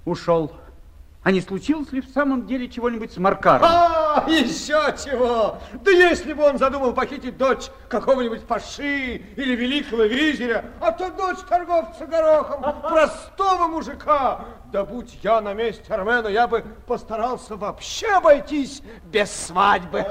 Ушел. А не случилось ли в самом деле чего-нибудь с Маркаром? А, еще чего! Да если бы он задумал похитить дочь какого-нибудь паши или великого визиря, а то дочь торговца горохом, простого мужика. Да будь я на месте Армена, я бы постарался вообще обойтись без свадьбы.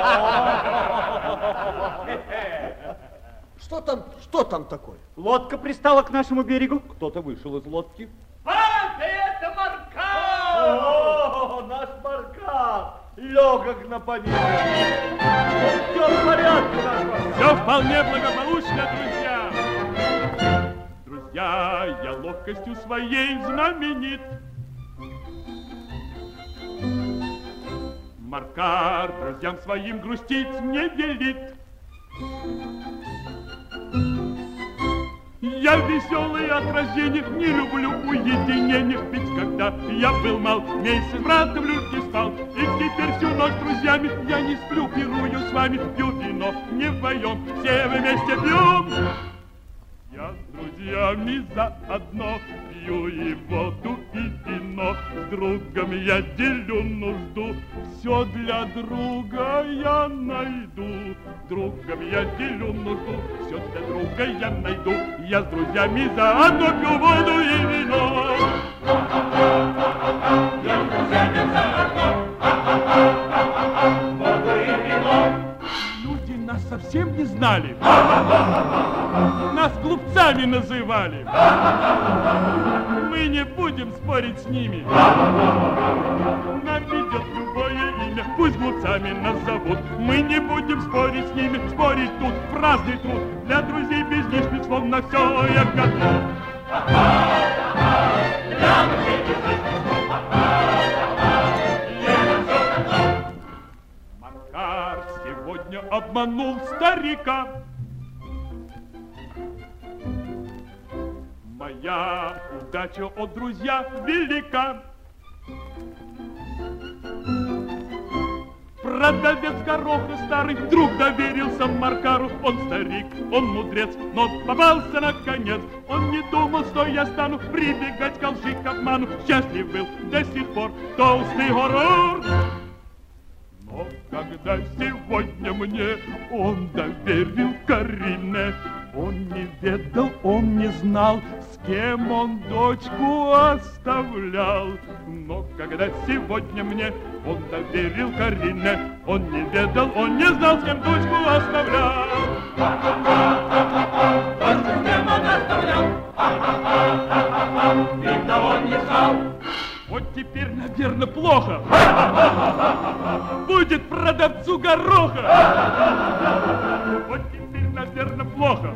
Что там такое? Лодка пристала к нашему берегу. Кто-то вышел из лодки. Это Маркар! О, наш Маркар! Легок на поверхность. Все в порядке, наш Маркар. Все вполне благополучно, друзья. Друзья, я ловкостью своей знаменит. Маркар друзьям своим грустить не велит. Я веселый от рождения, не люблю уединения. Ведь когда я был мал, месяц с братом в люльке спал. И теперь всю ночь с друзьями я не сплю, пирую с вами. Пью вино, не вдвоем, все вместе пьем. Я с друзьями заодно пью и воду, и вино. С другом я делю нужду, все для друга я найду. С другом я делю нужду, все для друга я найду. Я с друзьями заодно пью воду и вино. Я с друзьями заодно воду и вино. Люди нас совсем не знали. Нас глупцами называли. Мы не будем спорить с ними. Нам идет любое имя, пусть глупцами нас зовут. Мы не будем спорить с ними, спорить тут праздный труд. Для друзей без лишних слов на все я готов. Для друзей без лишних слов я на все готов. Макар сегодня обманул старика. Моя удача, о, друзья, велика. Продавец гороха старый вдруг доверился Маркару. Он старик, он мудрец, но попался наконец. Он не думал, что я стану прибегать к лжи, к обману. Счастлив был до сих пор толстый горор. Но когда сегодня мне он доверил Карине, он не ведал, он не знал, с кем он дочку оставлял. Но когда сегодня мне он доверил Карине, он не ведал, он не знал, с кем дочку оставлял. Дочку с кем он оставлял? Видно, он не знал. Вот теперь, наверное, плохо будет продавцу гороха. Вот теперь, наверное, плохо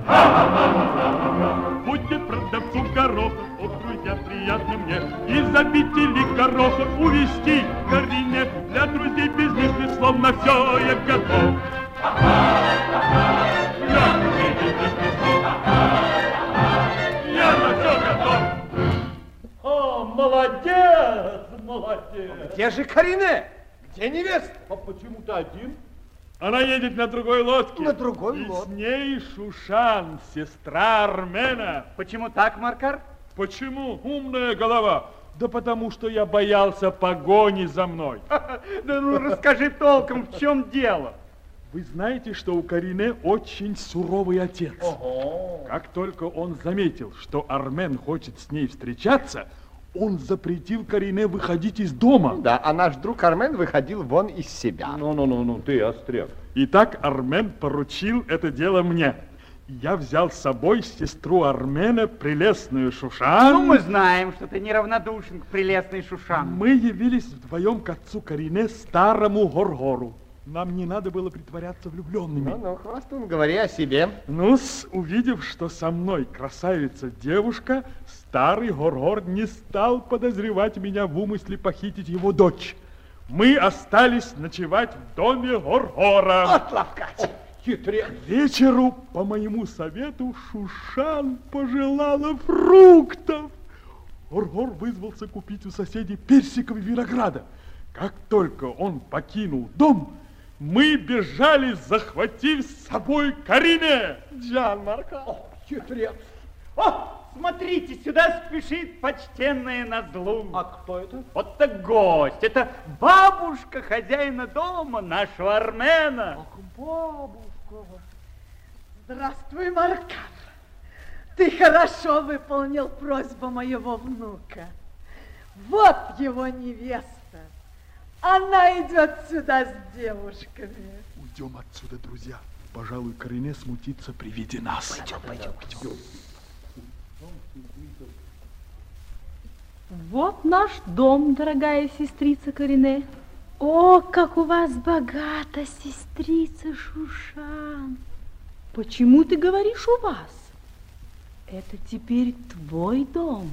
будет продавцу гороха. О, друзья, приятно мне из обители гороха увести Карине. Для друзей без лишних слов на все я готов. Для друзей без лишних слов я на все готов. О, молодец, молодец. Где же Карине? Где невеста? А почему ты один? Она едет на другой лодке. На другой И лодке. с ней Шушан, сестра Армена. Почему так, Маркар? Почему? Умная голова. Да потому что я боялся погони за мной. Да ну расскажи толком, в чем дело? Вы знаете, что у Карине очень суровый отец. Ого. Как только он заметил, что Армен хочет с ней встречаться, он запретил Карине выходить из дома. Да, а наш друг Армен выходил вон из себя. Ну, ты остряк. Итак, Армен поручил это дело мне. Я взял с собой сестру Армена, прелестную Шушан. Ну, мы знаем, что ты неравнодушен к прелестной Шушан. Мы явились вдвоем к отцу Карине, старому Горгору. Нам не надо было притворяться влюбленными. Ну, хвастун, говори о себе. Ну-с, увидев, что со мной красавица-девушка, старый Горгор не стал подозревать меня в умысле похитить его дочь. Мы остались ночевать в доме Горгора. Отловкать. Хитрец. К вечеру, по моему совету, Шушан пожелала фруктов. Горгор вызвался купить у соседей персиков и винограда. Как только он покинул дом, мы бежали, захватив с собой Карине. Джан Маркар. Хитрец. смотрите, сюда спешит почтенная Назлу. А кто это? Вот так гость. Это бабушка хозяина дома, нашего Армена. Ах, бабушка. Здравствуй, Маркар. Ты хорошо выполнил просьбу моего внука. Вот его невеста. Она идет сюда с девушками. Уйдем отсюда, друзья. Пожалуй, Корене смутится при виде нас. Пойдем. Вот наш дом, дорогая сестрица Корене. О, как у вас богато, сестрица Шушан. Почему ты говоришь у вас? Это теперь твой дом.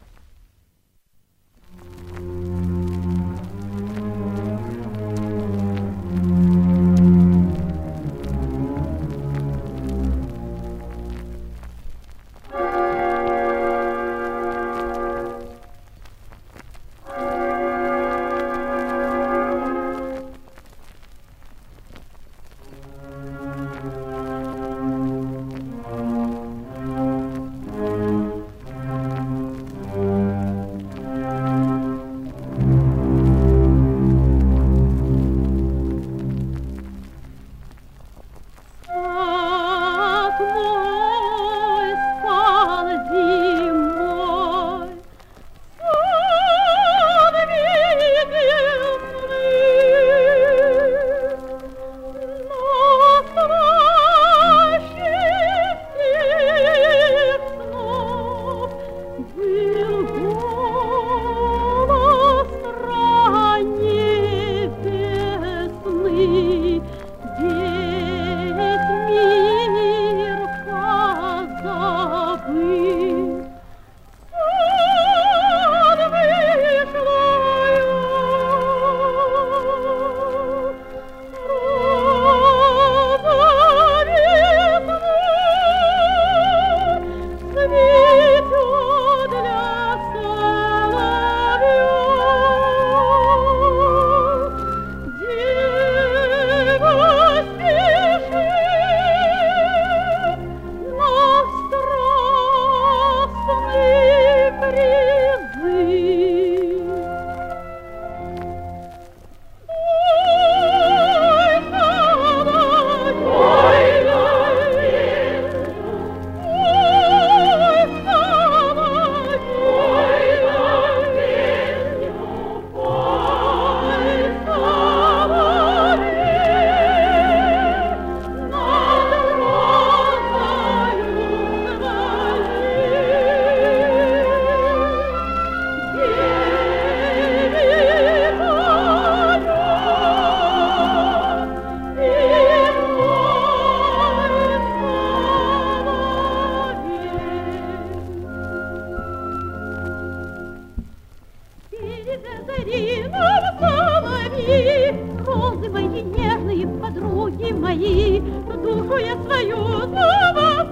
Розы мои нежные, подруги мои, душу я свою за вас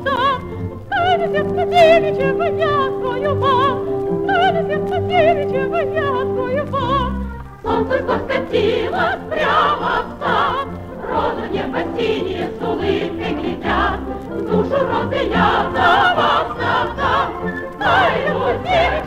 отдам. Станете Царевичем, я открою вам, станете Царевичем, я открою вам. Солнце скатилось прямо в сад, розы небо синие с улыбкой глядят. Душу розы я за вас отдам. Ай,